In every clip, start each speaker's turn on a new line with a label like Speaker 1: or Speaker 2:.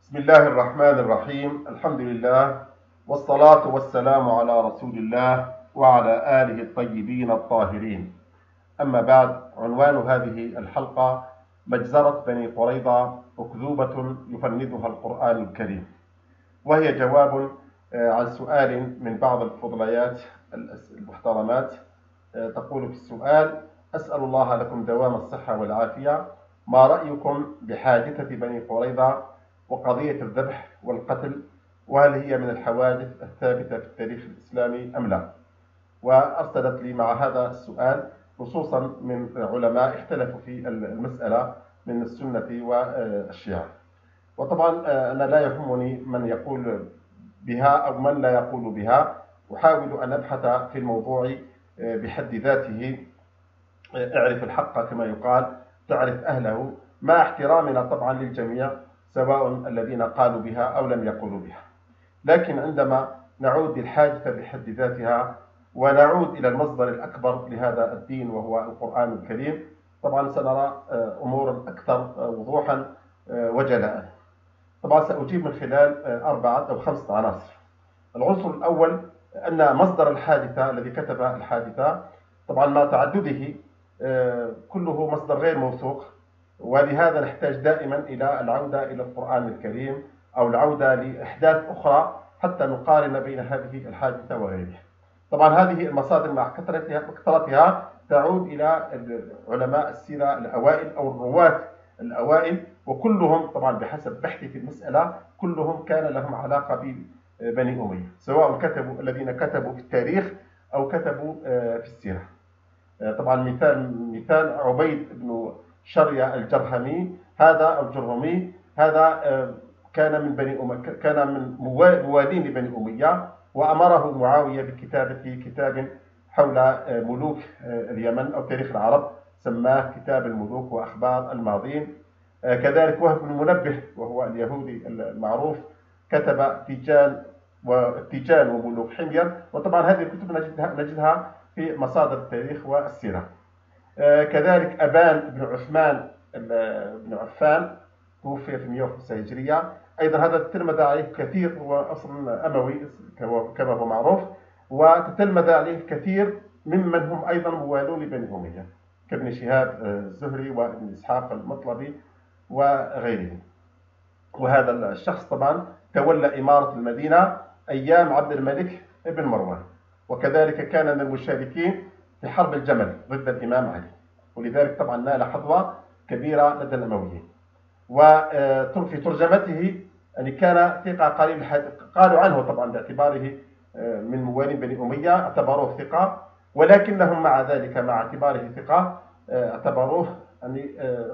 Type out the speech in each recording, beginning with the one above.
Speaker 1: بسم الله الرحمن الرحيم. الحمد لله والصلاة والسلام على رسول الله وعلى آله الطيبين الطاهرين. أما بعد، عنوان هذه الحلقة: مجزرة بني قريظة أكذوبة يفندها القرآن الكريم، وهي جواب عن سؤال من بعض الفضليات المحترمات. تقول في السؤال: أسأل الله لكم دوام الصحة والعافية، ما رأيكم بحادثة بني قريظة وقضية الذبح والقتل، وهل هي من الحوادث الثابتة في التاريخ الإسلامي أم لا؟ وأرسلت لي مع هذا السؤال خصوصا من علماء اختلفوا في المسألة من السنة والشيعة. وطبعا أنا لا يهمني من يقول بها أو من لا يقول بها، أحاول أن أبحث في الموضوع بحد ذاته. اعرف الحق كما يقال تعرف أهله، مع احترامنا طبعا للجميع سواء الذين قالوا بها أو لم يقولوا بها. لكن عندما نعود للحادثة بحد ذاتها ونعود إلى المصدر الأكبر لهذا الدين وهو القرآن الكريم، طبعا سنرى أمورا أكثر وضوحا وجلاء. طبعا سأجيب من خلال 4 أو 5 عناصر. العنصر الأول أن مصدر الحادثة الذي كتب الحادثة طبعا مع تعدده كله مصدر غير موثوق، ولهذا نحتاج دائما إلى العودة إلى القرآن الكريم أو العودة لأحداث أخرى حتى نقارن بين هذه الحادثة وغيرها. طبعا هذه المصادر مع كثرتها تعود إلى علماء السيرة الأوائل أو الرواة الأوائل، وكلهم طبعا بحسب بحثي في المسألة كلهم كان لهم علاقة ببني أمية، سواء كتبوا الذين كتبوا في التاريخ أو كتبوا في السيرة. طبعا مثال عبيد بن شرية الجرهمي هذا الجرهمي هذا كان من بني أمية، كان من موالين لبني أمية، وأمره معاوية بكتابة كتاب حول ملوك اليمن أو تاريخ العرب، سماه كتاب الملوك وأخبار الماضين. كذلك وهب بن منبه وهو اليهودي المعروف كتب تيجان وملوك حمير، وطبعا هذه الكتب نجدها في مصادر التاريخ والسيرة. كذلك أبان بن عثمان بن عفان توفي في 105 هجرية، أيضا هذا تتلمذ عليه كثير، هو أصل أموي كما هو معروف، وتتلمذ عليه كثير ممن هم أيضا موالون لبني أمية كابن شهاب الزهري وابن إسحاق المطلبي وغيرهم. وهذا الشخص طبعا تولى إمارة المدينة أيام عبد الملك بن مروان، وكذلك كان من المشاركين في حرب الجمل ضد الإمام علي، ولذلك طبعا نال حظوة كبيرة لدى الأمويين. وفي ترجمته يعني كان ثقة قليل، قالوا عنه طبعا باعتباره من موالين بني أمية اعتبروه ثقة، ولكنهم مع ذلك مع اعتباره ثقة اعتبروه يعني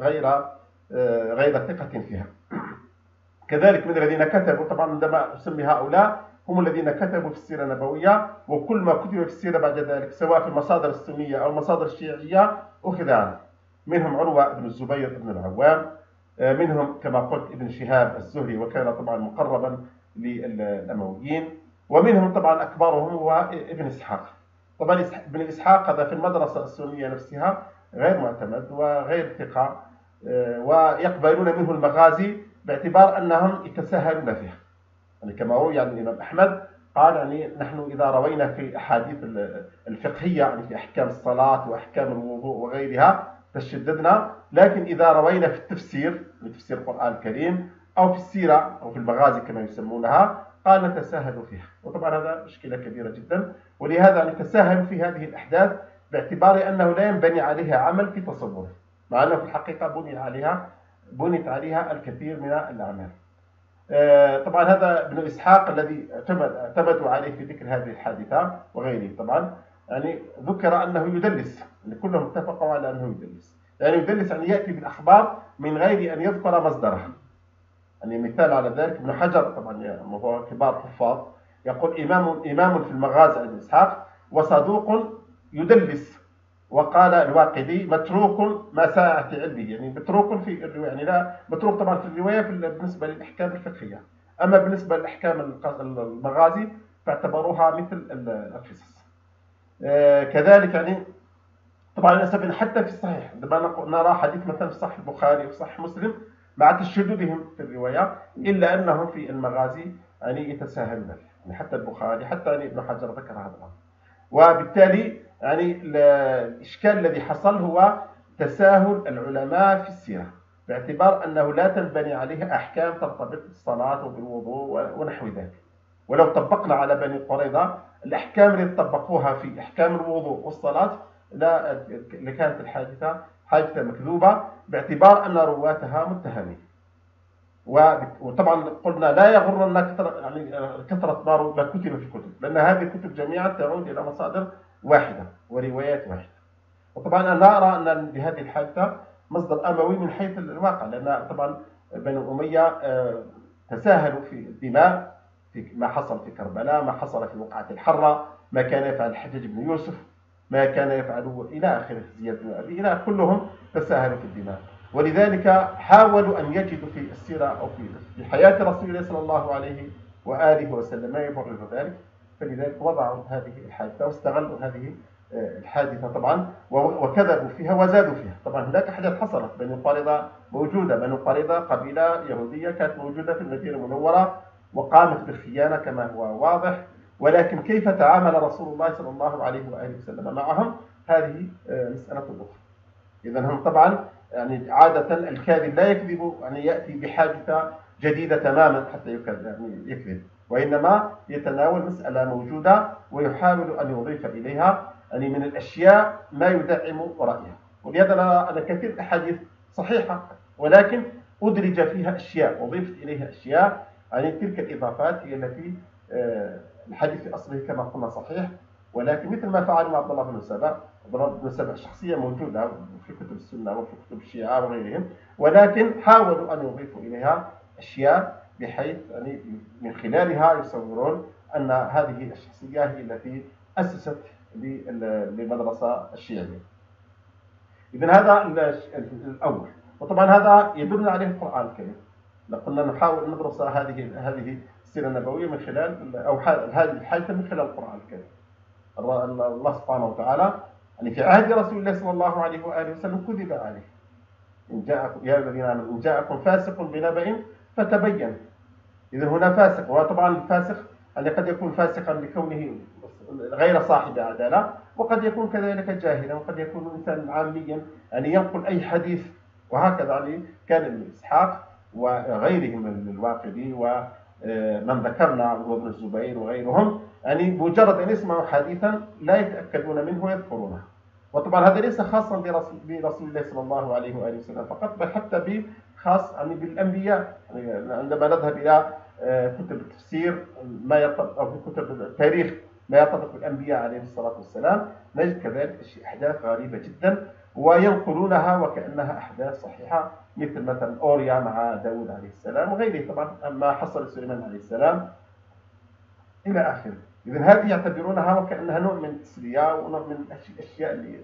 Speaker 1: غير ثقة فيها. كذلك من الذين كتبوا طبعا، عندما أسمي هؤلاء هم الذين كتبوا في السيرة النبوية، وكل ما كتب في السيرة بعد ذلك سواء في المصادر السنية أو المصادر الشيعية أخذ عنه. منهم عروة بن الزبير بن العوام، منهم كما قلت ابن شهاب الزهري وكان طبعا مقربا للأمويين، ومنهم طبعا أكبرهم هو ابن إسحاق. طبعا ابن إسحاق هذا في المدرسة السنية نفسها غير معتمد وغير ثقة، ويقبلون منه المغازي باعتبار أنهم يتساهلون فيها. يعني كما روي عن الإمام أحمد قال يعني نحن إذا روينا في أحاديث الفقهية يعني في أحكام الصلاة وأحكام الوضوء وغيرها تشددنا، لكن إذا روينا في التفسير تفسير القرآن الكريم أو في السيرة أو في المغازي كما يسمونها قال نتساهل فيها. وطبعا هذا مشكلة كبيرة جدا، ولهذا نتساهل في هذه الأحداث باعتبار أنه لا ينبني عليها عمل في تصوره، مع أنه في الحقيقة بنيت عليها الكثير من الأعمال. طبعا هذا ابن إسحاق الذي اعتمدوا عليه في ذكر هذه الحادثة وغيره. طبعا يعني ذكر أنه يدلس، يعني كلهم اتفقوا على أنه يدلس، يعني يدلس يعني يأتي بالأخبار من غير أن يذكر مصدرها. يعني مثال على ذلك ابن حجر طبعا وهو كبار حفاظ يقول إمام في المغازي ابن إسحاق وصدوق يدلس، وقال الواقدي متروك ما ساعة علمه، يعني متروك في الرواية، يعني لا متروك طبعا في الرواية بالنسبة للأحكام الفقهية، أما بالنسبة للأحكام المغازي فاعتبروها مثل القصص. كذلك يعني طبعا للأسف حتى في الصحيح عندما نرى حديث مثلا في صحيح البخاري وفي صحيح مسلم مع تشددهم في الرواية، إلا أنهم في المغازي يعني يتساهلون فيها. يعني حتى البخاري، حتى يعني ابن حجر ذكر هذا الأمر. وبالتالي يعني الإشكال الذي حصل هو تساهل العلماء في السيرة، باعتبار أنه لا تنبني عليه أحكام ترتبط بالصلاة وبالوضوء ونحو ذلك. ولو طبقنا على بني قريظة الأحكام اللي طبقوها في أحكام الوضوء والصلاة لكانت الحادثة حادثة مكذوبة، باعتبار أن رواتها متهمين. وطبعا قلنا لا يغرنا كثرة ما كتب في الكتب، لأن هذه الكتب جميعا تعود إلى مصادر واحدة وروايات واحدة. وطبعا أنا أرى أن لهذه الحادثة مصدر أموي من حيث الواقع، لأن طبعا بنو أمية تساهلوا في الدماء، في ما حصل في كربلاء، ما حصل في وقعة الحرة، ما كان يفعل الحجاج بن يوسف، ما كان يفعله إلى آخره زياد بن أبي، إلى كلهم تساهلوا في الدماء. ولذلك حاولوا أن يجدوا في السيرة أو في حياة رسول الله صلى الله عليه وآله وسلم ما يبرر ذلك، فلذلك وضعوا هذه الحادثة واستغلوا هذه الحادثة طبعا، وكذبوا فيها وزادوا فيها. طبعا هناك أحداث حصلت. بنو قريظة موجودة، بنو قريظة قبيلة يهودية كانت موجودة في المدينة المنورة وقامت بالخيانة كما هو واضح، ولكن كيف تعامل رسول الله صلى الله عليه وآله وسلم معهم هذه مسألة أخرى. إذن هم طبعا يعني عادة الكاذب لا يكذب، يعني يأتي بحادثة جديدة تماما حتى يكذب، وإنما يتناول مسألة موجودة ويحاول أن يضيف إليها يعني من الأشياء ما يدعم رأيه. ولهذا أنا كثير أحاديث صحيحة، ولكن أدرج فيها أشياء وضيفت إليها أشياء، يعني تلك الإضافات هي التي الحديث في أصله كما قلنا صحيح، ولكن مثل ما فعل مع عبد الله بن سبأ. عبد الله بن سبأ شخصية موجودة في كتب السنة وفي كتب الشيعة وغيرهم، ولكن حاولوا أن يضيفوا إليها أشياء بحيث يعني من خلالها يصورون أن هذه الشخصية هي التي أسست للمدرسة الشيعية. إذن هذا الأول. وطبعا هذا يدلنا عليه القرآن الكريم. قلنا نحاول ندرس هذه السيرة النبوية من خلال أو هذه الحادثة من خلال القرآن الكريم. الله سبحانه وتعالى يعني في عهد رسول الله صلى الله عليه وآله وسلم كذب عليه. إن جاءكم يا الذين آمنوا إن جاءكم فاسق بنبأ فتبين. إذا هنا فاسق، وطبعا الفاسق يعني قد يكون فاسقا لكونه غير صاحب عدالة، وقد يكون كذلك جاهلا، وقد يكون إنسان عاميا يعني ينقل أي حديث. وهكذا يعني كان ابن إسحاق وغيرهم من الواقدي ومن ذكرنا وابن الزبير وغيرهم، يعني بمجرد أن يسمعوا حديثا لا يتأكدون منه ويذكرونه. وطبعا هذا ليس خاصا برسول الله صلى الله عليه وآله وسلم فقط، بل حتى خاص يعني بالأنبياء. يعني عندما نذهب إلى كتب التفسير أو في كتب التاريخ ما يرتبط بالأنبياء عليهم الصلاة والسلام، نجد كذلك أحداث غريبة جدا وينقلونها وكأنها أحداث صحيحة، مثل أوريا مع داود عليه السلام وغيره، طبعا ما حصل لسليمان عليه السلام إلى آخره. إذن هذه يعتبرونها وكأنها نوع من التسلية ونوع من الأشياء اللي.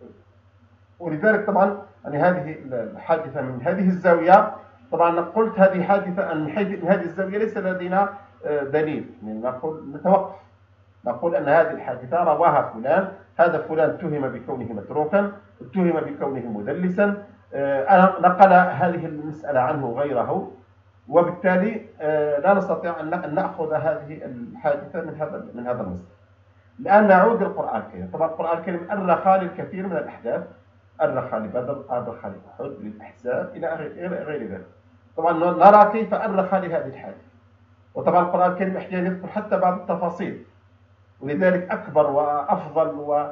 Speaker 1: ولذلك طبعا يعني هذه الحادثة من هذه الزاوية، طبعا قلت هذه حادثة من هذه الزاوية ليس لدينا دليل، يعني نتوقف نقول أن هذه الحادثة رواها فلان، هذا فلان اتهم بكونه متروكا، اتهم بكونه مدلسا، نقل هذه المسألة عنه غيره، وبالتالي لا نستطيع أن نأخذ هذه الحادثة من هذا المصدر. الآن نعود للقرآن الكريم. طبعا القرآن الكريم أرخ للكثير من الأحداث، أرخ لبدر، أرخ لأحد، للأحزاب إلى غير ذلك. طبعا نرى كيف أرخ لهذه الحادثة. وطبعا القرآن الكريم أحيانا يذكر حتى بعض التفاصيل، ولذلك أكبر وأفضل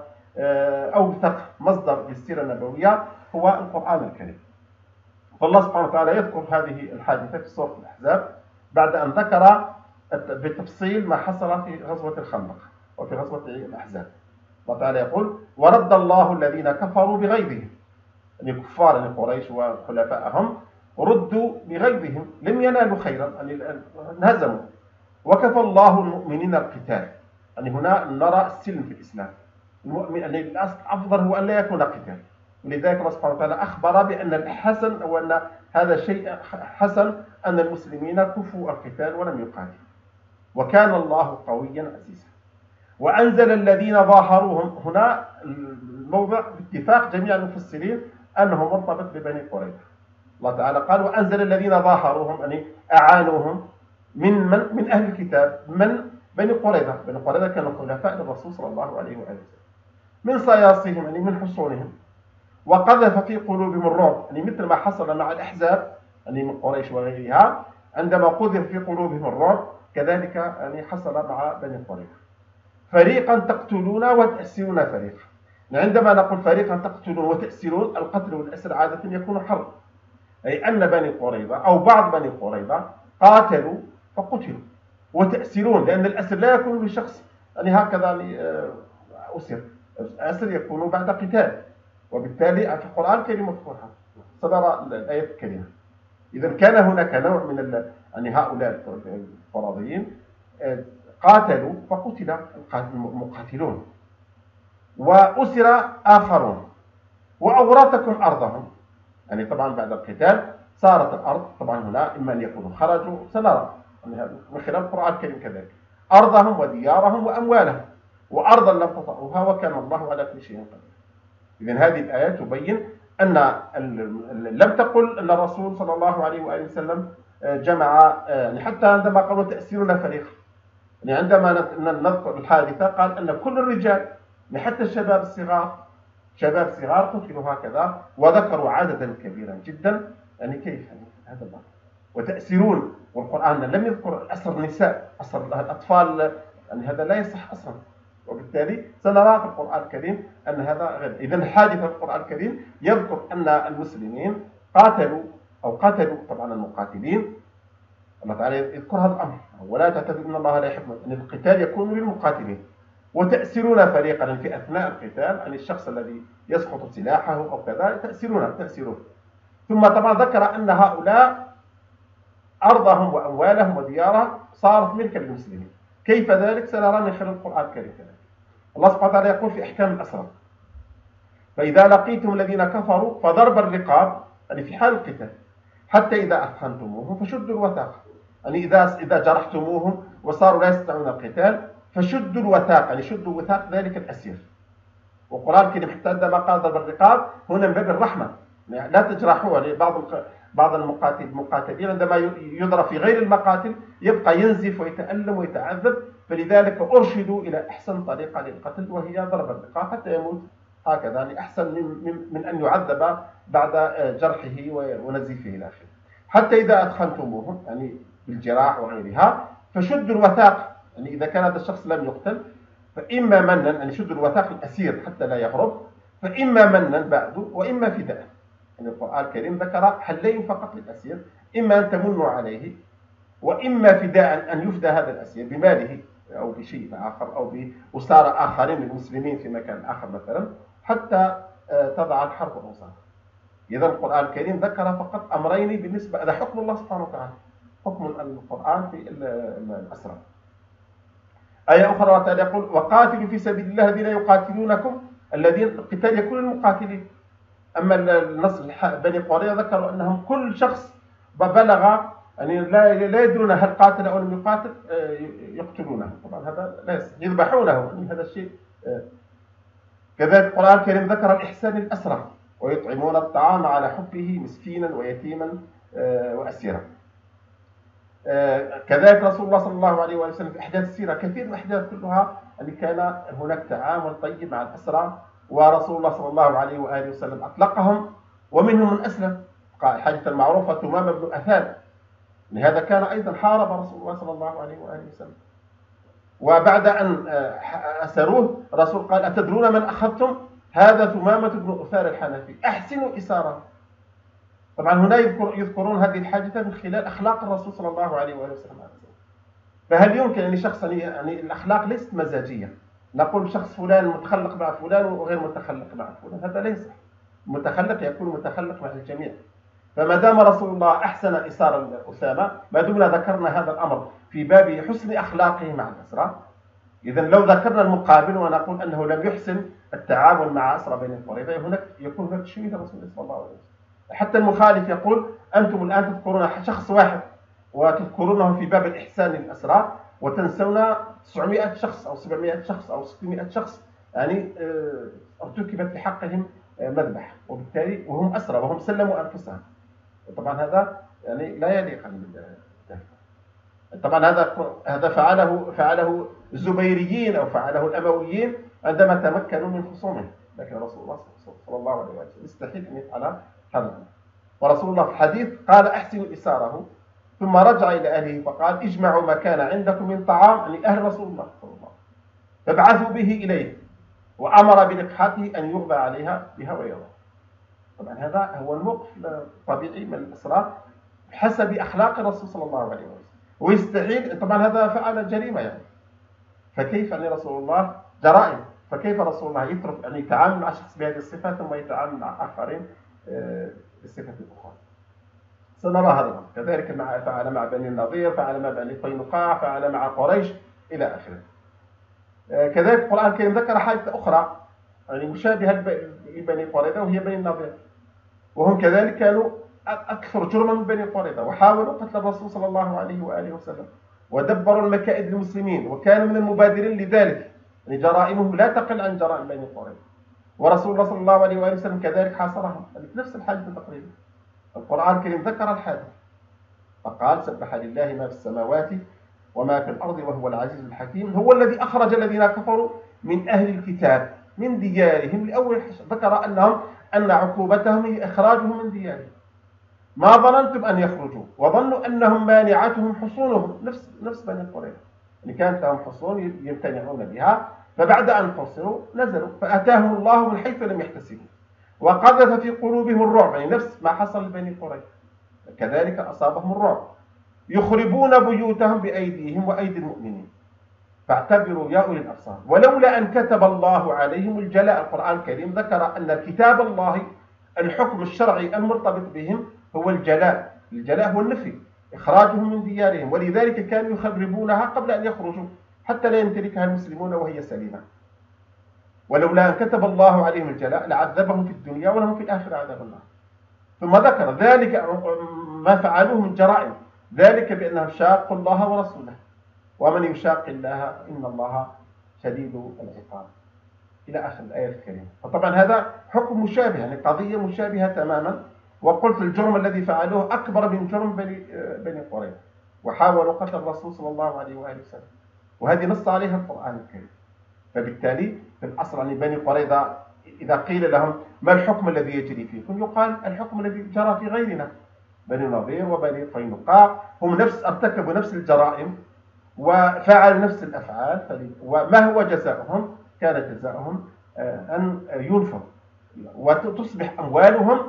Speaker 1: وأوثق مصدر للسيرة النبوية هو القرآن الكريم. فالله سبحانه وتعالى يذكر هذه الحادثة في سورة الأحزاب بعد أن ذكر بتفصيل ما حصل في غزوة الخندق وفي غزوة الأحزاب. الله تعالى يقول: ورد الله الذين كفروا بغيظهم، يعني كفار قريش وخلفائهم ردوا بغيظهم، لم ينالوا خيرا، يعني انهزموا، وكفى الله المؤمنين القتال. يعني هنا نرى السلم في الإسلام. المؤمن يعني الأفضل هو أن لا يكون قتال، ولذلك الله سبحانه وتعالى أخبر بأن الحسن أو أن هذا شيء حسن أن المسلمين كفوا القتال ولم يقاتلوا، وكان الله قويا عزيزا. وأنزل الذين ظاهروهم، هنا الموضع باتفاق جميع المفسرين أنه مرتبط ببني قريظة، الله تعالى قال وأنزل الذين ظاهروهم يعني أعانوهم من أهل الكتاب من بني قريظة. بني قريظة كانوا خلفاء للرسول صلى الله عليه وآله وسلم من صياصيهم يعني من حصونهم، وقذف في قلوبهم الرعب يعني مثل ما حصل مع الأحزاب يعني من قريش وغيرها، عندما قذف في قلوبهم الرعب كذلك يعني حصل مع بني قريظة. فريقا تقتلون وتأسرون فريقا. عندما نقول فريقا تقتلون وتأسرون، القتل والأسر عادة يكون حرب، أي أن بني قريظة أو بعض بني قريظة قاتلوا فقتلوا، وتأسرون لأن الأسر لا يكون لشخص يعني هكذا يعني أسر، الأسر يكون بعد قتال، وبالتالي في القرآن كلمة مذكورة صدر الآية الكريمة. إذا كان هناك نوع من يعني هؤلاء الفرضيين قاتلوا فقتل المقاتلون، وأسر آخرون، وأورثكم أرضهم يعني طبعا بعد القتال صارت الأرض طبعا هنا إما أن يكونوا خرجوا سنرى من خلال القرآن الكريم كذلك أرضهم وديارهم وأموالهم، وأرضا لم تطئوها وكان الله على كل شيء قدير. إذن هذه الآية تبين أن لم تقل أن الرسول صلى الله عليه وآله وسلم جمع يعني حتى عندما قالوا تأسيرنا فريقا يعني عندما نذكر الحادثة قال أن كل الرجال حتى الشباب الصغار شباب صغار قتلوا هكذا، وذكروا عددا كبيرا جدا يعني كيف يعني هذا الأمر. وتأسيرون والقرآن لم يذكر أسر النساء أسر الأطفال يعني هذا لا يصح أصلا، وبالتالي سنرى في القرآن الكريم أن هذا غير. إذن حادثة القرآن الكريم يذكر أن المسلمين قاتلوا أو قتلوا طبعا المقاتلين، الله تعالى يذكر هذا الأمر ولا تعتذروا إن الله لا يحب أن القتال يكون للمقاتلين، وتأسرون فريقا في أثناء القتال عن الشخص الذي يسقط سلاحه أو كذا تأسرون. ثم طبعا ذكر أن هؤلاء أرضهم وأموالهم وديارهم صارت ملكا للمسلمين. كيف ذلك سنرى من خلال القرآن الكريم. الله سبحانه وتعالى يقول في أحكام الأسرى فإذا لقيتم الذين كفروا فضرب الرقاب يعني في حال القتال حتى إذا أثخنتموهم فشدوا الوثاق يعني إذا جرحتموهم وصاروا لا يستطيعون القتال فشدوا الوثاق يعني شدوا وثاق ذلك الأسير. والقرآن الكريم حتى عندما قال ضرب الرقاب هنا من باب الرحمة يعني لا تجرحوه يعني بعض المقاتلين عندما يضرب في غير المقاتل يبقى ينزف ويتألم ويتعذب، فلذلك أرشدوا إلى أحسن طريقة للقتل وهي ضرب الرقاب حتى يموت هكذا يعني أحسن من أن يعذب بعد جرحه ونزيفه إلى آخره. حتى إذا أدخلتموهم يعني بالجراح وغيرها فشدوا الوثاق يعني إذا كان هذا الشخص لم يقتل فإما منا يعني شدوا الوثاق الأسير حتى لا يهرب، فإما منا بعد وإما فداء. يعني القرآن الكريم ذكر حلين فقط للأسير، إما أن تمنوا عليه وإما فداء أن يفدى هذا الأسير بماله أو بشيء آخر أو بأسارى آخرين من المسلمين في مكان آخر مثلا حتى تضع الحرب الأوساط. إذا القرآن الكريم ذكر فقط أمرين بالنسبة هذا حكم الله سبحانه وتعالى، حكم القرآن في الأسرى. آية أخرى تعالى يقول وقاتلوا في سبيل الله الذين يقاتلونكم الذين القتال يكون للمقاتلين. أما النص بني قريظة ذكروا أنهم كل شخص بلغ يعني لا يدرون هل قاتل أو لم يقاتل يقتلونه، طبعا هذا لا يذبحونه يعني هذا الشيء. كذلك القرآن الكريم ذكر الإحسان للأسرى ويطعمون الطعام على حبه مسكينا ويتيما وأسيرا. كذلك رسول الله صلى الله عليه وسلم في أحداث السيرة كثير من الأحداث كلها أن كان هناك تعامل طيب مع الأسرى، ورسول الله صلى الله عليه وآله وسلم أطلقهم ومنهم من أسلم. الحادثة المعروفة ثمامة بن أثال لهذا كان أيضا حارب رسول الله صلى الله عليه وآله وسلم، وبعد أن أسروه رسول قال أتدرون من أخذتم؟ هذا ثمامة بن أثال الحنفي أحسنوا إساره. طبعا هنا يذكرون هذه الحادثة من خلال أخلاق الرسول صلى الله عليه وآله وسلم. فهل يمكن أن شخص يعني الأخلاق ليست مزاجية نقول شخص فلان متخلق مع فلان وغير متخلق مع فلان، هذا ليس متخلق، يكون متخلق مع الجميع. فما دام رسول الله أحسن إسار أسامة ما دمنا ذكرنا هذا الأمر في باب حسن أخلاقه مع الأسرى، إذا لو ذكرنا المقابل ونقول أنه لم يحسن التعامل مع أسرى بين قريظة هناك يكون هناك تشويه الرسول صلى الله عليه وسلم. حتى المخالف يقول أنتم الآن تذكرون شخص واحد وتذكرونه في باب الإحسان للأسرى وتنسون 900 شخص أو 700 شخص أو 600 شخص يعني ارتكبت في حقهم مذبح، وبالتالي وهم أسرى وهم سلموا أنفسهم. طبعا هذا يعني لا يليق. طبعا هذا فعله الزبيريين أو فعله الأمويين عندما تمكنوا من خصومهم، لكن رسول الله صلى الله عليه وسلم يستحيل أن يفعل هذا. ورسول الله في الحديث قال: أحسنوا إساره، ثم رجع إلى أهله فقال: اجمعوا ما كان عندكم من طعام، يعني أهل رسول الله صلى الله عليه وسلم، فابعثوا به إليه، وأمر بلقحته أن يغبى عليها بها ويضع. طبعا هذا هو الموقف الطبيعي من الإسراء بحسب أخلاق الرسول صلى الله عليه وسلم، ويستحيل. طبعا هذا فعل جريمة يعني، فكيف أن رسول الله جرائم، فكيف رسول الله يترك أن يتعامل مع شخص بهذه الصفة ثم يتعامل مع آخرين بصفة أخرى؟ سنرى هذا. كذلك فعل مع بني النضير، فعل مع بني قينقاع، فعل مع قريش إلى آخره. كذلك القرآن الكريم ذكر حادثة أخرى يعني مشابهة لبني قريظة، وهي بني النضير، وهم كذلك كانوا أكثر جرما من بني قريظة، وحاولوا قتل الرسول صلى الله عليه وآله وسلم، ودبروا المكائد للمسلمين، وكانوا من المبادرين لذلك، يعني جرائمهم لا تقل عن جرائم بني قريظة. ورسول الله صلى الله عليه وآله وسلم كذلك حاصرهم نفس الحادثة تقريبا. القرآن الكريم ذكر الحادثة فقال: سبح لله ما في السماوات وما في الأرض وهو العزيز الحكيم، هو الذي أخرج الذين كفروا من أهل الكتاب من ديارهم لأول حشر. ذكر أن عقوبتهم هي إخراجهم من ديارهم. ما ظننتم أن يخرجوا وظنوا أنهم مانعتهم حصونهم، نفس بني قريظة، يعني كانت لهم حصون يمتنعون بها، فبعد أن حصروا نزلوا فأتاهم الله من حيث لم يحتسبوا وقذف في قلوبهم الرعب، يعني نفس ما حصل لبني قريظة كذلك أصابهم الرعب، يخربون بيوتهم بأيديهم وأيدي المؤمنين، فاعتبروا يا أولي الأبصار. ولولا أن كتب الله عليهم الجلاء، القرآن الكريم ذكر أن كتاب الله الحكم الشرعي المرتبط بهم هو الجلاء. الجلاء هو النفي، إخراجهم من ديارهم، ولذلك كانوا يخربونها قبل أن يخرجوا حتى لا يمتلكها المسلمون وهي سليمة. ولولا أن كتب الله عليهم الجلاء لعذبهم في الدنيا ولهم في الآخرة عذاب النار. ثم ذكر ذلك ما فعلوه من جرائم، ذلك بأنهم شاقوا الله ورسوله، ومن يشاق الله إن الله شديد العقاب، إلى آخر الآية الكريمة. فطبعا هذا حكم مشابه، يعني قضية مشابهة تماما. وقلت الجرم الذي فعلوه أكبر من جرم بني قريظة، وحاولوا قتل الرسول صلى الله عليه وآله وسلم، وهذه نص عليها القرآن الكريم. فبالتالي في الأصل عن بني قريظة إذا قيل لهم ما الحكم الذي يجري فيكم، يقال الحكم الذي جرى في غيرنا، بني النضير وبني قينقاع هم ارتكبوا نفس الجرائم وفعلوا نفس الأفعال. وما هو جزاؤهم؟ كان جزاؤهم أن ينفوا وتصبح أموالهم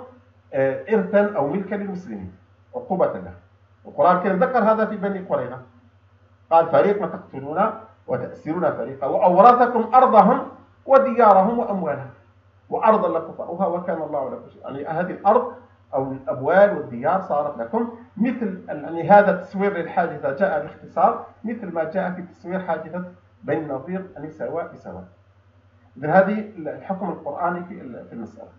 Speaker 1: إرثا أو ملكا للمسلمين عقوبة له. القرآن الكريم ذكر هذا في بني قريظة، قال: فريقا تقتلون وتأسرون فريقا وأورثكم أرضهم وديارهم وأموالهم وأرضا لكم طأوها وكان الله لكم شيئا. يعني هذه الأرض أو الأموال والديار صارت لكم، مثل يعني هذا التصوير للحادثة جاء باختصار مثل ما جاء في تصوير حادثة بني النضير، أن سواء بسواء. إذن هذه الحكم القرآني في المسألة.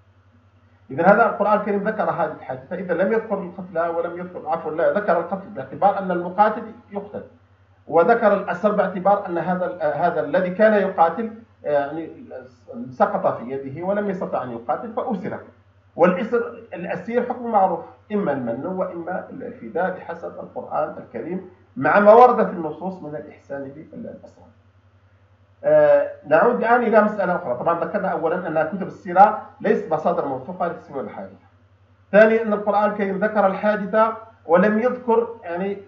Speaker 1: إذن هذا القرآن الكريم ذكر هذه الحادثة، إذا لم يذكر القتل ولم يذكر لا ذكر القتل باعتبار أن المقاتل يقتل، وذكر الأسر باعتبار أن هذا الذي كان يقاتل يعني سقط في يده ولم يستطع أن يقاتل فأسر. والأسير حكم معروف، إما المن وإما الفداء بحسب القرآن الكريم مع ما ورد في النصوص من الإحسان بالأسرى. نعود الآن إلى مسألة أخرى. طبعا ذكرنا أولا أن كتب السيرة ليست مصادر موثوقة لتسوير الحادثة. ثانيا أن القرآن الكريم ذكر الحادثة ولم يذكر يعني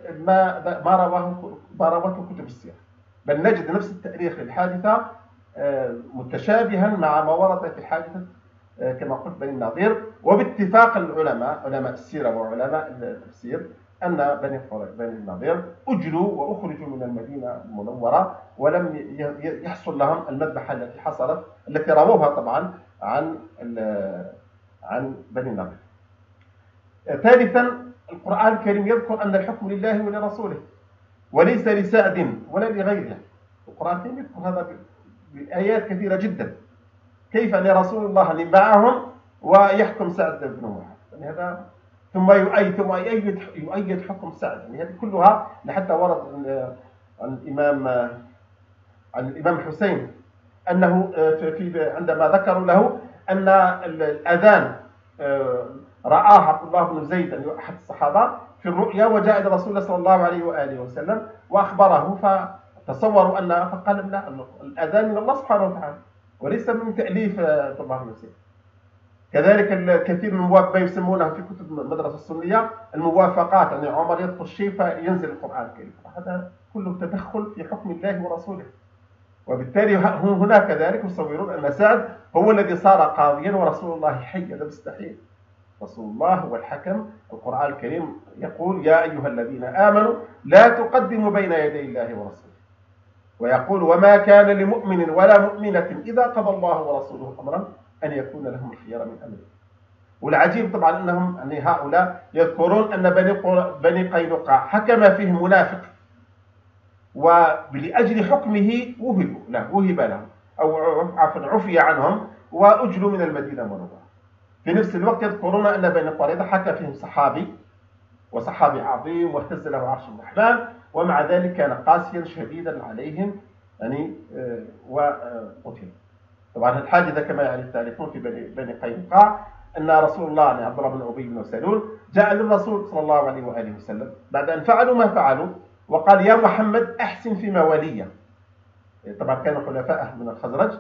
Speaker 1: ما روته كتب السيرة، بل نجد نفس التاريخ للحادثة متشابها مع ما ورد في الحادثة كما قلت بني النضير. وباتفاق العلماء، علماء السيرة وعلماء التفسير، أن بني النضير أجلوا وأخرجوا من المدينة المنورة ولم يحصل لهم المذبحة التي حصلت، التي رووها طبعا عن بني النضير. ثالثا القرآن الكريم يذكر أن الحكم لله ولرسوله وليس لسعد ولا لغيره. القرآن الكريم يذكر هذا بآيات كثيرة جدا، كيف أن رسول الله اللي معهم ويحكم سعد بن معاذ، يعني هذا ثم يؤيد حكم سعد، يعني هذه كلها حتى ورد عن الإمام الحسين أنه عندما ذكروا له أن الأذان رآه عبد الله بن زيد أحد الصحابة في الرؤيا، وجاء إلى رسول الله صلى الله عليه وآله وسلم وأخبره، فتصوروا أن فقال لا، الأذان من الله سبحانه وتعالى وليس من تأليف عبد الله بن زيد. كذلك الكثير من ما يسمونه في كتب المدرسة السنية الموافقات، يعني عمر يذكر شيء فينزل القرآن الكريم، هذا كله تدخل في حكم الله ورسوله. وبالتالي هنا كذلك يصورون أن سعد هو الذي صار قاضيا ورسول الله حي، هذا مستحيل. رسول الله هو الحكم. القرآن الكريم يقول يا أيها الذين آمنوا لا تقدموا بين يدي الله ورسوله، ويقول وما كان لمؤمن ولا مؤمنة إذا قضى الله ورسوله أمرا أن يكون لهم الخيار من أمره. والعجيب طبعا أنهم يعني هؤلاء يذكرون أن بني قينقاع حكم فيهم منافق، ولأجل حكمه وهب لهم أو عفي عنهم وأجلوا من المدينة منورة. في نفس الوقت يذكرون أن بني قريظة حكى فيهم صحابي، وصحابي عظيم واهتز له عرش الرحمن، ومع ذلك كان قاسيا شديدا عليهم يعني وقتل. طبعا الحادثة كما يعني تعرفون في بني قينقاع أن رسول الله يعني عبد الله بن أبي بن سلول جاء للرسول صلى الله عليه وآله وسلم بعد أن فعلوا ما فعلوا، وقال يا محمد أحسن في موالية. طبعا كانوا حلفاء من الخزرج،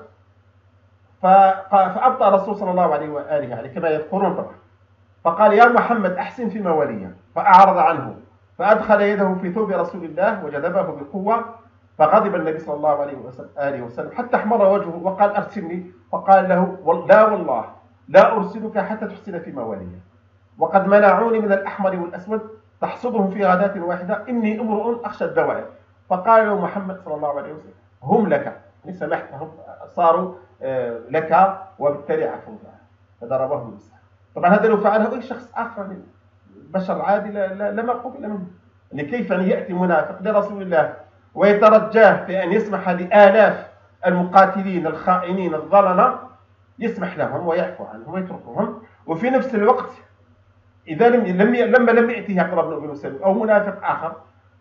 Speaker 1: فأبطأ الرسول صلى الله عليه وآله يعني كما يذكرون طبعا، فقال يا محمد أحسن في موالية، فأعرض عنه، فأدخل يده في ثوب رسول الله وجذبه بقوة، فغضب النبي صلى الله عليه وسلم حتى احمر وجهه وقال أرسلني، فقال له لا والله لا أرسلك حتى تحسن في موالية، وقد منعوني من الأحمر والأسود تحصدهم في غداة واحدة، إني امرؤ أخشى الدوائر. فقال له محمد صلى الله عليه وسلم هم لك، يعني سمحتهم صاروا لك، وبالتالي عفوا فضربه بالسهم. طبعا هذا لو فعله أي شخص آخر من بشر عادي لما قبل منه. يعني كيف أن يأتي منافق لرسول الله ويترجاه في أن يسمح لآلاف المقاتلين الخائنين الظلمة، يسمح لهم ويعفو عنهم ويتركهم، وفي نفس الوقت إذا لما لم يأتيه عقرب بن أبي سلول أو منافق آخر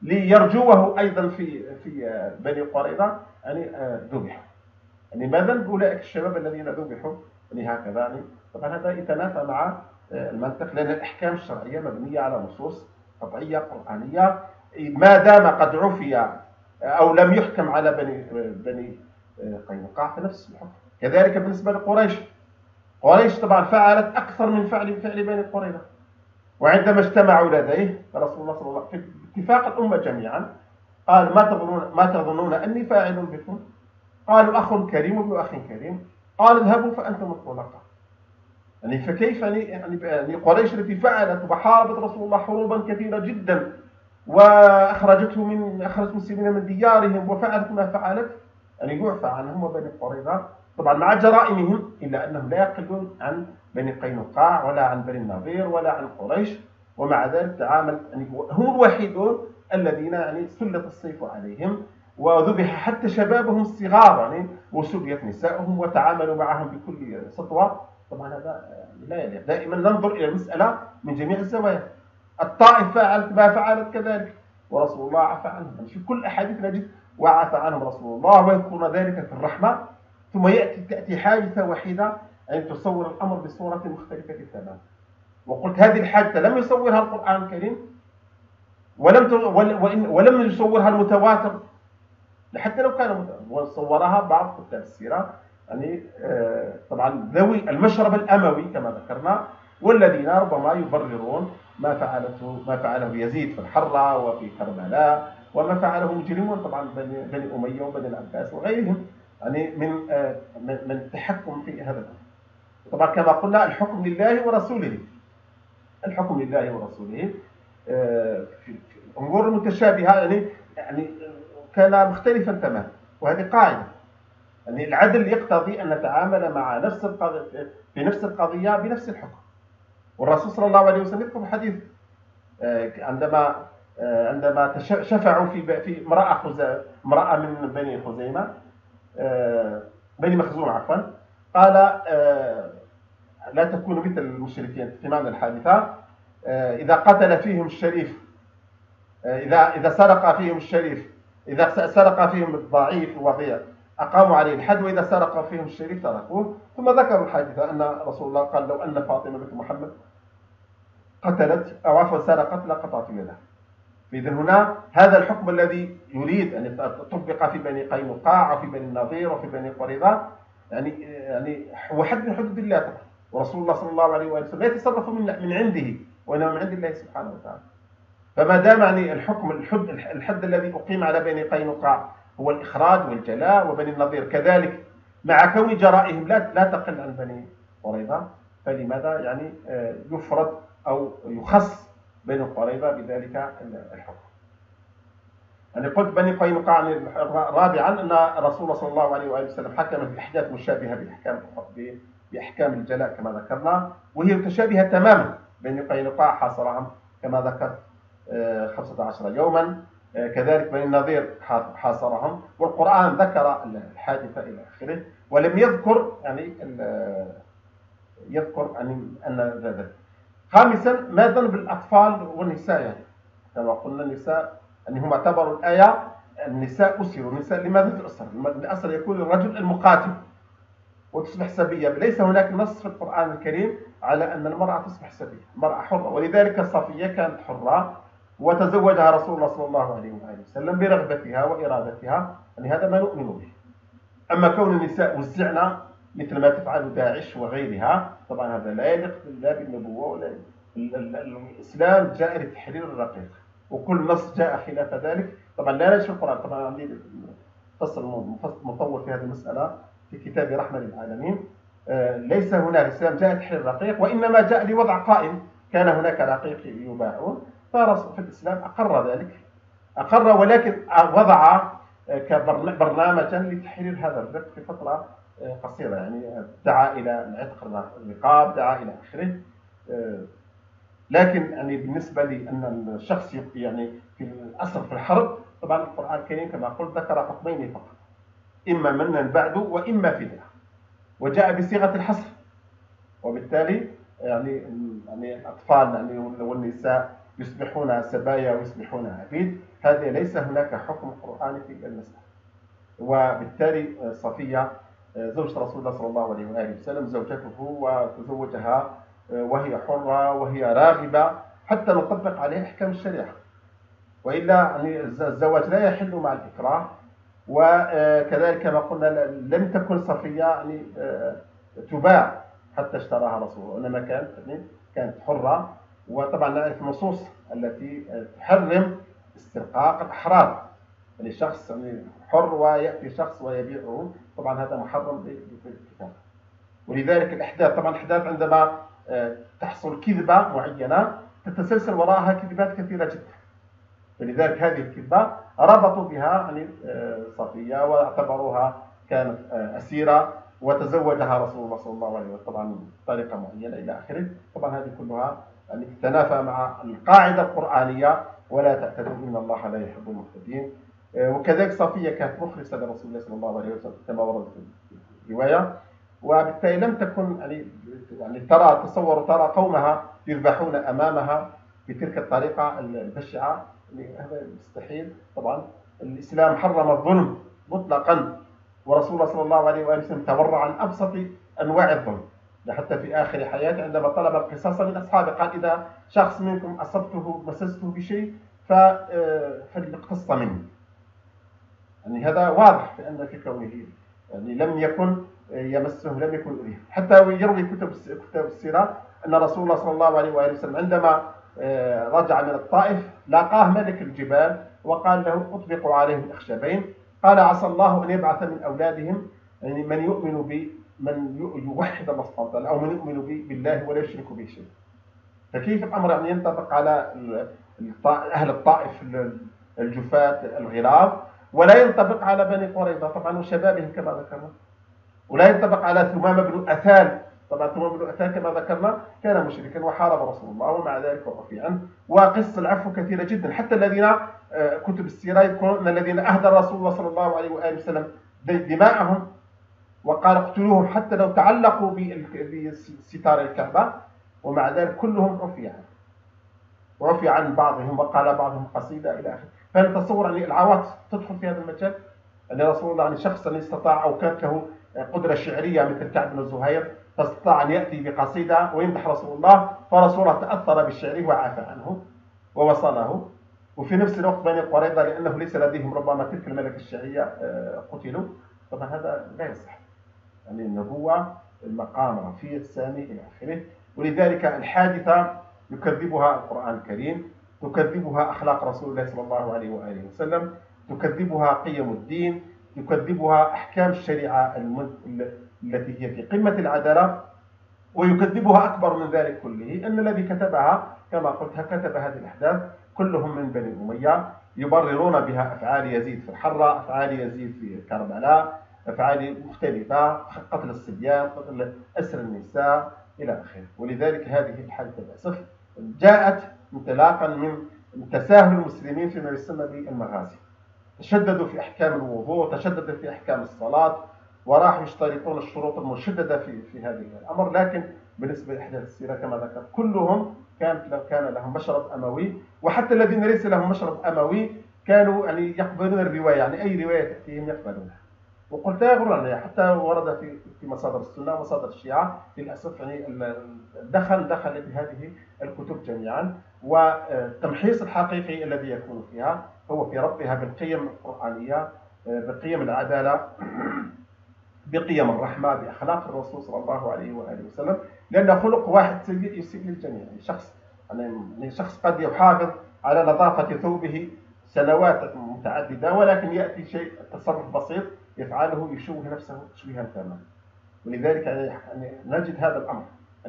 Speaker 1: ليرجوه أيضا في بني قريظة يعني ذبح. يعني ما ذنب أولئك الشباب الذين ذبحوا يعني هكذا؟ يعني طبعا هذا يتنافى مع المنطق، لأن الأحكام الشرعية مبنية على نصوص قطعية قرآنية، ما دام قد عفي أو لم يحكم على بني قينقاع فنفس الحكم. كذلك بالنسبة لقريش، قريش طبعا فعلت أكثر من فعل بني قريظة، وعندما اجتمعوا لديه رسول الله صلى الله عليه وسلم في اتفاق الأمة جميعا قال ما تظنون أني فاعل بكم؟ قالوا أخ كريم وابن أخ كريم. قال اذهبوا فأنتم الطلقاء. يعني فكيف يعني قريش التي فعلت وحاربت رسول الله حروبا كثيرة جدا وأخرجت المسلمين من ديارهم وفعلت ما فعلت، يعني يعفى عنهم وبني قريظة طبعا مع جرائمهم، إلا أنهم لا يقلون عن بني قينقاع ولا عن بني النضير ولا عن قريش، ومع ذلك تعامل يعني هم الوحيدون الذين يعني سلط السيف عليهم وذبح حتى شبابهم الصغار يعني وسبيت نسائهم وتعاملوا معهم بكل سطوة. طبعا هذا لا يليق. دائما ننظر إلى المسألة من جميع الزوايا. الطائف فعلت ما فعلت كذلك ورسول الله عفى عنهم، يعني في كل أحاديث نجد وعفى عنهم رسول الله، ويذكرون ذلك في الرحمة. ثم تأتي حادثة وحيدة يعني تصور الأمر بصورة مختلفة تماما. وقلت هذه الحادثة لم يصورها القرآن الكريم ولم يصورها المتواتر، حتى لو كان وصورها بعض كتاب السيرة يعني طبعا ذوي المشرب الأموي كما ذكرنا، والذين ربما يبررون ما فعله يزيد في الحرة وفي كربلاء، وما فعله مجرمون طبعا بني أمية وبني العباس وغيرهم يعني من التحكم في هذا الأمر. طبعا كما قلنا الحكم لله ورسوله، الحكم لله ورسوله في الأمور المتشابهة يعني كان مختلفا تماما، وهذه قاعدة. يعني العدل يقتضي أن نتعامل مع في نفس القضية بنفس الحكم. والرسول صلى الله عليه وسلم يذكر حديث عندما شفعوا في امرأة من بني خزيمة بني مخزوم عفوا، قال لا تكونوا مثل المشركين في معنى الحادثة، إذا قتل فيهم الشريف، إذا سرق فيهم الشريف، إذا سرق فيهم الضعيف الوضيع أقاموا عليه الحد، وإذا سرق فيهم الشريف تركوه. ثم ذكروا الحادثة أن رسول الله قال لو أن فاطمة بنت محمد قتلت أو عفوا سرقت لقطعت يدها. فإذا هنا هذا الحكم الذي يريد أن يطبق في بني قينقاع وفي بني النضير وفي بني قريظة يعني هو حد من حدود الله طبعا، ورسول الله صلى الله عليه وسلم لا يتصرف من عنده وإنما من عند الله سبحانه وتعالى. فما دام يعني الحد الذي أقيم على بني قينقاع هو الإخراج والجلاء، وبني النضير كذلك مع كون جرائهم لا تقل عن بني قريظة، فلماذا يعني يفرض أو يخص بني قريظة بذلك الحكم؟ أنا قلت بني قينقاع رابعا أن رسول الله صلى الله عليه وآله وسلم حكم في أحداث مشابهة بأحكام الجلاء كما ذكرنا، وهي متشابهة تماما. بني قينقاع حاصرهم كما ذكرت 15 يوما، كذلك بني النضير حاصرهم، والقرآن ذكر الحادثة إلى آخره، ولم يذكر أن ذلك. خامسا ما ذنب الأطفال والنساء؟ يعني كما قلنا النساء هم اعتبروا الآية النساء أسروا. النساء لماذا تؤسر؟ الأصل يكون الرجل المقاتل وتصبح سبية. ليس هناك نص في القرآن الكريم على أن المرأة تصبح سبية، المرأة حرة، ولذلك صفية كانت حرة وتزوجها رسول الله صلى الله عليه وآله وسلم برغبتها وإرادتها، يعني هذا ما نؤمن به. أما كون النساء وزعنا مثل ما تفعل داعش وغيرها، طبعا هذا لا يليق لا بالنبوة ولا الإسلام جاء لتحرير الرقيق، وكل نص جاء خلاف ذلك طبعا لا نجد في القرآن. طبعا عندي فصل مطول في هذه المسألة في كتاب رحمة للعالمين. ليس هناك الإسلام جاء لتحرير الرقيق، وإنما جاء لوضع قائم. كان هناك رقيق يباعون، فرسول في الإسلام أقر ذلك، ولكن وضع برنامجا لتحرير هذا الرق في فترة قصيرة، يعني دعا إلى عتق الرقاب، دعا إلى آخره. لكن يعني بالنسبة لأن الشخص يعني في الأسر في الحرب، طبعا القرآن الكريم كما قلت ذكر حكمين فقط، إما منا بعد وإما فدية، وجاء بصيغة الحصر. وبالتالي يعني الأطفال والنساء يصبحون سبايا ويصبحون عبيد، هذه ليس هناك حكم قرآني في المسألة. وبالتالي صفية زوجة رسول الله صلى الله عليه وآله وسلم زوجته، وتزوجها وهي حرة وهي راغبة حتى نطبق عليه أحكام الشريعة، وإلا يعني الزواج لا يحل مع الإكراه. وكذلك كما قلنا لم تكن صفية يعني تباع حتى اشتراها رسول الله، إنما كانت حرة. وطبعا نعرف النصوص التي تحرم استرقاق الأحرار، يعني شخص يعني حر ويأتي شخص ويبيعه، طبعا هذا محرم في الكتاب. ولذلك الأحداث، طبعا الأحداث عندما تحصل كذبة معينة تتسلسل وراءها كذبات كثيرة جدا، فلذلك هذه الكذبة ربطوا بها يعني صفية واعتبروها كانت أسيرة، وتزوجها رسول الله صلى الله عليه وسلم طبعا بطريقة معينة إلى آخره. طبعا هذه كلها يعني تتنافى مع القاعدة القرآنية ولا تعتدوا إن الله لا يحب المعتدين. وكذلك صفية كانت مخلصة لرسول الله صلى الله عليه وسلم كما ورد في الرواية، وبالتالي لم تكن يعني ترى قومها يذبحون أمامها بتلك الطريقة البشعة، يعني هذا مستحيل. طبعا الإسلام حرم الظلم مطلقا، ورسول الله صلى الله عليه وآله وسلم تورع عن أبسط أنواع الظلم، حتى في آخر حياته عندما طلب القصاص من أصحابه قال: إذا شخص منكم أصبته مسسته بشيء فليقتص منه. يعني هذا واضح بأن في كونه يعني لم يكن يمسه، لم يكن يؤذيه. حتى يروي كتب السيرة أن رسول الله صلى الله عليه وآله وسلم عندما رجع من الطائف لاقاه ملك الجبال وقال له: أطبقوا عليهم الأخشبين. قال: عسى الله أن يبعث من أولادهم يعني من يؤمن بي، من يوحد الله سبحانه وتعالى، أو من يؤمن بالله ولا يشرك به شيء. فكيف الأمر يعني ينطبق على أهل الطائف الجفاة الغلاظ، ولا ينطبق على بني قريظة طبعا وشبابهم كما ذكرنا، ولا ينطبق على ثمامة بن أثال. طبعا ثمامة بن أثال كما ذكرنا كان مشركا وحارب رسول الله، ومع ذلك وقف عنه. وقصة العفو كثيرة جدا، حتى الذين كتب السيرة يذكرون الذين أهدى رسول الله صلى الله عليه وآله وسلم دماءهم وقال: اقتلوهم حتى لو تعلقوا بستار الكعبة، ومع ذلك كلهم عفي عن بعضهم، وقال بعضهم قصيدة إلى آخره. فنتصور أن العواطف تدخل في هذا المجال، أن رسول الله يعني شخص استطاع أو كانت له قدرة شعرية مثل كعب بن زهير فاستطاع أن يأتي بقصيدة ويمدح رسول الله، فرسول الله تأثر بشعره وعفى عنه ووصله. وفي نفس الوقت بني قريظة لأنه ليس لديهم ربما تلك الملكة الشعرية قتلوا. طبعا هذا لا يصح، يعني النبوة المقام رفيع السامي إلى آخره. ولذلك الحادثة يكذبها القرآن الكريم، تكذبها أخلاق رسول الله صلى الله عليه وآله وسلم، تكذبها قيم الدين، تكذبها أحكام الشريعة التي هي في قمة العدالة، ويكذبها أكبر من ذلك كله أن الذي كتبها كما قلت كتب هذه الأحداث كلهم من بني أمية، يبررون بها أفعال يزيد في الحرة، أفعال يزيد في كربلاء، أفعال مختلفة، قتل الصبيان، قتل أسر النساء إلى آخره. ولذلك هذه الحادثة للأسف جاءت انطلاقا من تساهل المسلمين فيما يسمى بالمغازي. تشددوا في أحكام الوضوء، تشددوا في أحكام الصلاة، وراحوا يشترطون الشروط المشددة في هذه الأمر. لكن بالنسبة لأحداث السيرة كما ذكرت كلهم كان لهم مشرب أموي، وحتى الذين ليس لهم مشرب أموي كانوا يعني يقبلون الرواية، يعني أي رواية تأتيهم يقبلونها. وقلت لا يغرني حتى ورد في مصادر السنة ومصادر الشيعة للأسف يعني دخل بهذه الكتب جميعا. والتمحيص الحقيقي الذي يكون فيها هو في ربطها بالقيم القرآنية، بقيم العدالة، بقيم الرحمة، بأخلاق الرسول صلى الله عليه وآله وسلم. لأن خلق واحد سيء يسيء للجميع. يعني شخص قد يحافظ على نظافة ثوبه سنوات متعددة، ولكن يأتي شيء تصرف بسيط يفعله يشوه نفسه تشويها تاما. ولذلك يعني نجد هذا الأمر،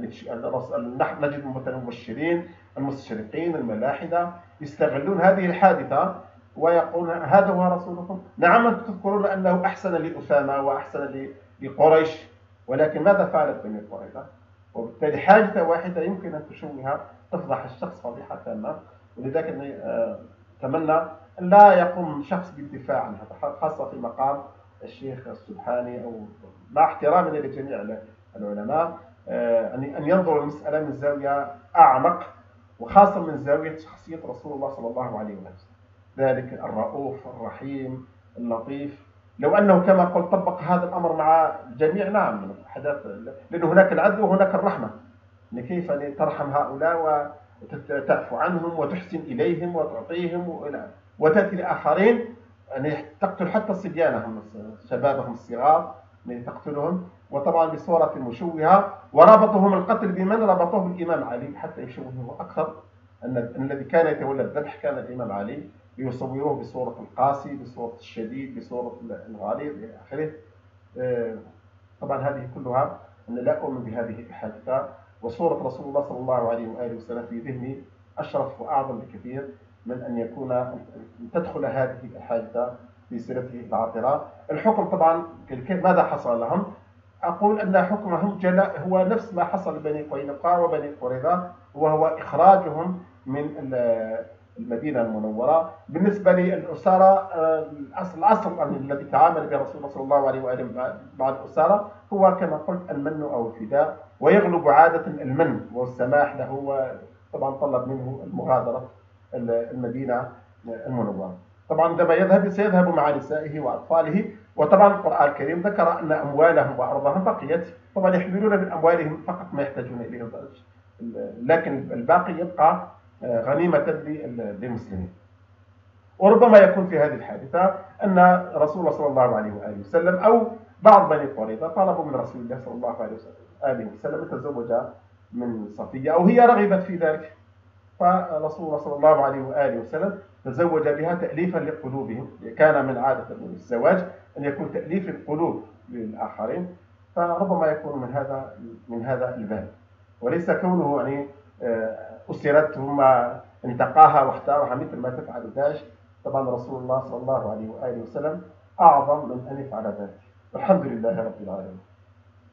Speaker 1: نحن نجد مثلا المبشرين، المستشرقين، الملاحدة يستغلون هذه الحادثة ويقولون هذا هو رسولكم. نعم أنتم تذكرون أنه أحسن لأسامة وأحسن لقريش، ولكن ماذا فعلت بني قريظة؟ وبالتالي حادثة واحدة يمكن أن تشوه تفضح الشخص فضيحة تامة. ولذلك أتمنى أن لا يقوم شخص بالدفاع عن هذا، خاصة في مقام الشيخ السبحاني، أو مع احترامنا لجميع العلماء، أن ينظر المسألة من زاوية أعمق، وخاصة من زاوية شخصية رسول الله صلى الله عليه وسلم، ذلك الرؤوف الرحيم اللطيف. لو أنه كما قلت طبق هذا الأمر مع الجميع، نعم حدث، لأن هناك العدل وهناك الرحمة. كيف أن ترحم هؤلاء وتعفو عنهم وتحسن إليهم وتعطيهم وتأتي لآخرين يعني تقتل حتى صبيانهم شبابهم الصغار تقتلهم، وطبعا بصورة مشوهة. وربطهم القتل بمن؟ ربطوه بالإمام علي حتى يشوهه أكثر. أن الذي كان يتولى الذبح كان الإمام علي، ليصوروه بصورة القاسي، بصورة الشديد، بصورة الغليظ إلى آخره. طبعا هذه كلها أنا لا أؤمن بهذه الحادثة. وصورة رسول الله صلى الله عليه وآله وسلم في ذهني أشرف وأعظم بكثير من أن تدخل هذه الحادثة في سيرته العاطرة. الحكم طبعا ماذا حصل لهم؟ أقول أن حكمهم هو نفس ما حصل لبني قينقاع وبني قريظة، وهو إخراجهم من المدينة المنورة. بالنسبة للأسارة، الأصل الذي تعامل به رسول الله صلى الله عليه وآله مع الأسارة هو كما قلت المن أو الفداء، ويغلب عادة المن والسماح له، وطبعا طلب منه المغادرة المدينة المنورة. طبعا عندما سيذهب مع نسائه وأطفاله. وطبعا القرآن الكريم ذكر أن أموالهم وأرضهم بقيت، طبعا يحملون من أموالهم فقط ما يحتاجون إليه، لكن الباقي يبقى غنيمة للمسلمين. وربما يكون في هذه الحادثة أن رسول الله صلى الله عليه وآله وسلم أو بعض بني قريظة طلبوا من رسول الله صلى الله عليه وسلم يتزوج من صفية، أو هي رغبت في ذلك، فرسول الله صلى الله عليه وآله وسلم تزوج بها تأليفا لقلوبهم. كان من عادة الزواج أن يكون تأليف القلوب للآخرين، فربما يكون من هذا الباب، وليس كونه يعني أسرت ثم انتقاها واختارها مثل ما تفعل داعش. طبعا رسول الله صلى الله عليه وآله وسلم أعظم من أن يفعل ذلك. والحمد لله رب العالمين.